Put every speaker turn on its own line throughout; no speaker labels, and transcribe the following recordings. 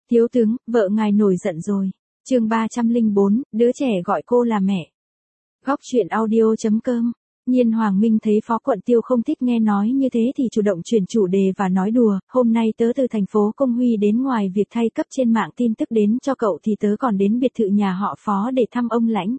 Thiếu tướng, vợ ngài nổi giận rồi. Chương 304, đứa trẻ gọi cô là mẹ. Góc truyện audio.com. Nhiên Hoàng Minh thấy Phó Quận Tiêu không thích nghe nói như thế thì chủ động chuyển chủ đề và nói đùa, hôm nay tớ từ thành phố Công Huy đến, ngoài việc thay cấp trên mạng tin tức đến cho cậu thì tớ còn đến biệt thự nhà họ Phó để thăm ông Lãnh.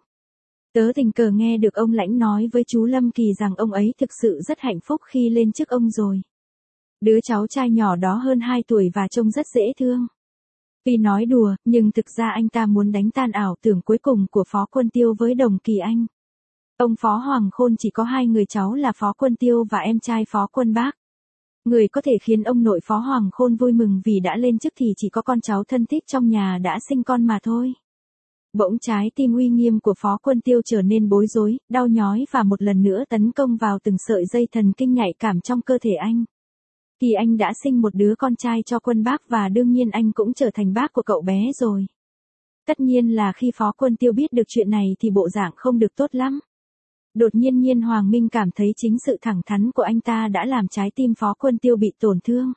Tớ tình cờ nghe được ông Lãnh nói với chú Lâm Kỳ rằng ông ấy thực sự rất hạnh phúc khi lên chức ông rồi. Đứa cháu trai nhỏ đó hơn 2 tuổi và trông rất dễ thương. Tuy nói đùa, nhưng thực ra anh ta muốn đánh tan ảo tưởng cuối cùng của Phó Quân Tiêu với Đồng Kỳ Anh. Ông Phó Hoàng Khôn chỉ có 2 người cháu là Phó Quân Tiêu và em trai Phó Quân Bác. Người có thể khiến ông nội Phó Hoàng Khôn vui mừng vì đã lên chức thì chỉ có con cháu thân thích trong nhà đã sinh con mà thôi. Bỗng trái tim uy nghiêm của Phó Quân Tiêu trở nên bối rối, đau nhói và một lần nữa tấn công vào từng sợi dây thần kinh nhạy cảm trong cơ thể anh. Thì anh đã sinh một đứa con trai cho Quân Bác và đương nhiên anh cũng trở thành bác của cậu bé rồi. Tất nhiên là khi Phó Quân Tiêu biết được chuyện này thì bộ dạng không được tốt lắm. Đột nhiên Nhiên Hoàng Minh cảm thấy chính sự thẳng thắn của anh ta đã làm trái tim Phó Quân Tiêu bị tổn thương.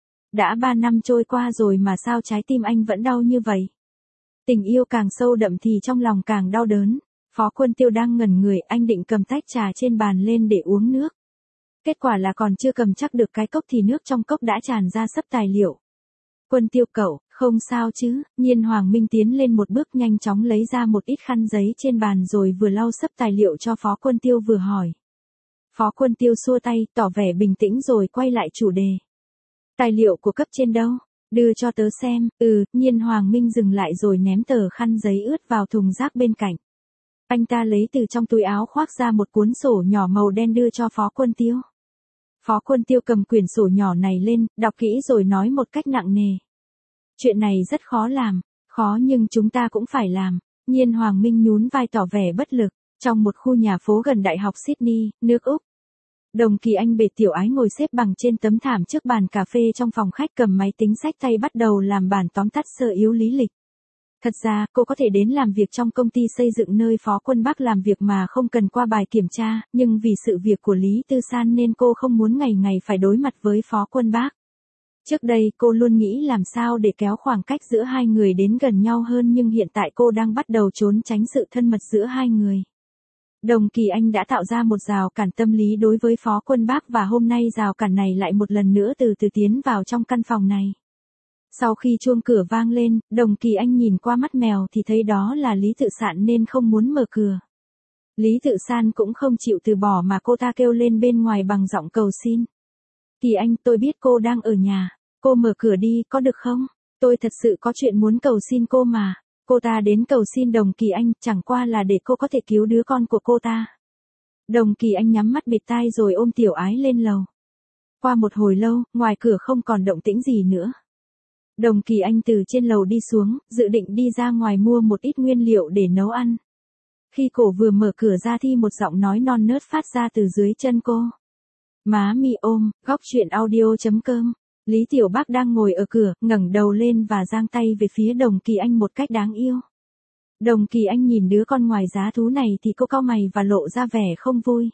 Đã 3 năm trôi qua rồi mà sao trái tim anh vẫn đau như vậy? Tình yêu càng sâu đậm thì trong lòng càng đau đớn. Phó Quân Tiêu đang ngẩn người, anh định cầm tách trà trên bàn lên để uống nước. Kết quả là còn chưa cầm chắc được cái cốc thì nước trong cốc đã tràn ra sấp tài liệu. Quân Tiêu cậu, không sao chứ? Nhiên Hoàng Minh tiến lên một bước nhanh chóng lấy ra một ít khăn giấy trên bàn rồi vừa lau sấp tài liệu cho Phó Quân Tiêu vừa hỏi. Phó Quân Tiêu xua tay, tỏ vẻ bình tĩnh rồi quay lại chủ đề. Tài liệu của cấp trên đâu? Đưa cho tớ xem. Nhiên Hoàng Minh dừng lại rồi ném tờ khăn giấy ướt vào thùng rác bên cạnh. Anh ta lấy từ trong túi áo khoác ra một cuốn sổ nhỏ màu đen đưa cho Phó Quân Tiêu. Phó Quân Tiêu cầm quyển sổ nhỏ này lên, đọc kỹ rồi nói một cách nặng nề. Chuyện này rất khó làm, khó nhưng chúng ta cũng phải làm. Nhiên Hoàng Minh nhún vai tỏ vẻ bất lực, trong một khu nhà phố gần Đại học Sydney, nước Úc. Đồng Kỳ Anh bệt tiểu ái ngồi xếp bằng trên tấm thảm trước bàn cà phê trong phòng khách, cầm máy tính xách tay bắt đầu làm bản tóm tắt sơ yếu lý lịch. Thật ra, cô có thể đến làm việc trong công ty xây dựng nơi Phó Quân Bác làm việc mà không cần qua bài kiểm tra, nhưng vì sự việc của Lý Tư San nên cô không muốn ngày ngày phải đối mặt với Phó Quân Bác. Trước đây cô luôn nghĩ làm sao để kéo khoảng cách giữa hai người đến gần nhau hơn, nhưng hiện tại cô đang bắt đầu trốn tránh sự thân mật giữa hai người. Đồng Kỳ Anh đã tạo ra một rào cản tâm lý đối với Phó Quân Bác và hôm nay rào cản này lại một lần nữa từ từ tiến vào trong căn phòng này. Sau khi chuông cửa vang lên, Đồng Kỳ Anh nhìn qua mắt mèo thì thấy đó là Lý Tự Sạn nên không muốn mở cửa. Lý Tự San cũng không chịu từ bỏ mà cô ta kêu lên bên ngoài bằng giọng cầu xin. Kỳ Anh, tôi biết cô đang ở nhà, cô mở cửa đi, có được không? Tôi thật sự có chuyện muốn cầu xin cô mà. Cô ta đến cầu xin Đồng Kỳ Anh, chẳng qua là để cô có thể cứu đứa con của cô ta. Đồng Kỳ Anh nhắm mắt bịt tai rồi ôm tiểu ái lên lầu. Qua một hồi lâu, ngoài cửa không còn động tĩnh gì nữa. Đồng Kỳ Anh từ trên lầu đi xuống, dự định đi ra ngoài mua một ít nguyên liệu để nấu ăn. Khi cổ vừa mở cửa ra thì một giọng nói non nớt phát ra từ dưới chân cô. Má mi ôm, góc truyện audio.com. Lý Tiểu Bác đang ngồi ở cửa, ngẩng đầu lên và giang tay về phía Đồng Kỳ Anh một cách đáng yêu. Đồng Kỳ Anh nhìn đứa con ngoài giá thú này thì cô cau mày và lộ ra vẻ không vui.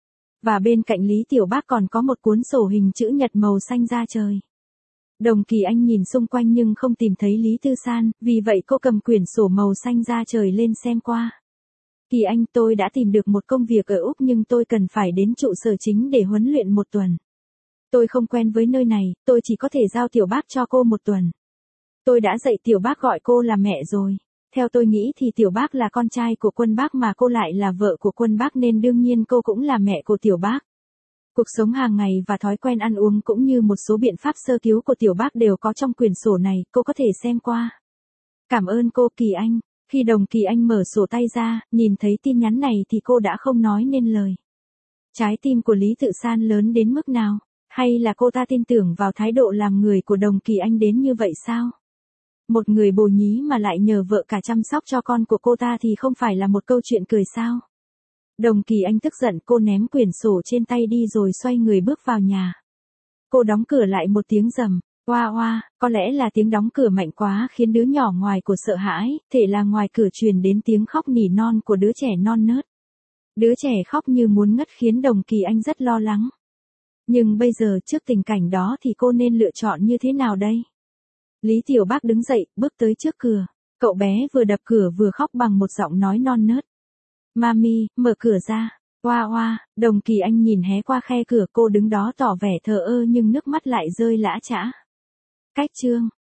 Và bên cạnh Lý Tiểu Bác còn có một cuốn sổ hình chữ nhật màu xanh da trời. Đồng Kỳ Anh nhìn xung quanh nhưng không tìm thấy Lý Tư San, vì vậy cô cầm quyển sổ màu xanh da trời lên xem qua. Kỳ Anh, tôi đã tìm được một công việc ở Úc nhưng tôi cần phải đến trụ sở chính để huấn luyện 1 tuần. Tôi không quen với nơi này, tôi chỉ có thể giao Tiểu Bác cho cô 1 tuần. Tôi đã dạy Tiểu Bác gọi cô là mẹ rồi. Theo tôi nghĩ thì Tiểu Bác là con trai của Quân Bác mà cô lại là vợ của Quân Bác nên đương nhiên cô cũng là mẹ của Tiểu Bác. Cuộc sống hàng ngày và thói quen ăn uống cũng như một số biện pháp sơ cứu của Tiểu Bác đều có trong quyển sổ này, cô có thể xem qua. Cảm ơn cô Kỳ Anh. Khi Đồng Kỳ Anh mở sổ tay ra, nhìn thấy tin nhắn này thì cô đã không nói nên lời. Trái tim của Lý Tự San lớn đến mức nào? Hay là cô ta tin tưởng vào thái độ làm người của Đồng Kỳ Anh đến như vậy sao? Một người bồ nhí mà lại nhờ vợ cả chăm sóc cho con của cô ta thì không phải là một câu chuyện cười sao? Đồng Kỳ Anh tức giận, cô ném quyển sổ trên tay đi rồi xoay người bước vào nhà. Cô đóng cửa lại một tiếng rầm, oa oa, có lẽ là tiếng đóng cửa mạnh quá khiến đứa nhỏ ngoài của sợ hãi, thể là ngoài cửa truyền đến tiếng khóc nỉ non của đứa trẻ non nớt. Đứa trẻ khóc như muốn ngất khiến Đồng Kỳ Anh rất lo lắng. Nhưng bây giờ trước tình cảnh đó thì cô nên lựa chọn như thế nào đây? Lý Tiểu Bác đứng dậy, bước tới trước cửa. Cậu bé vừa đập cửa vừa khóc bằng một giọng nói non nớt. Mami, mở cửa ra. Oa oa, Đồng Kỳ Anh nhìn hé qua khe cửa, cô đứng đó tỏ vẻ thờ ơ nhưng nước mắt lại rơi lã chã. Cách chương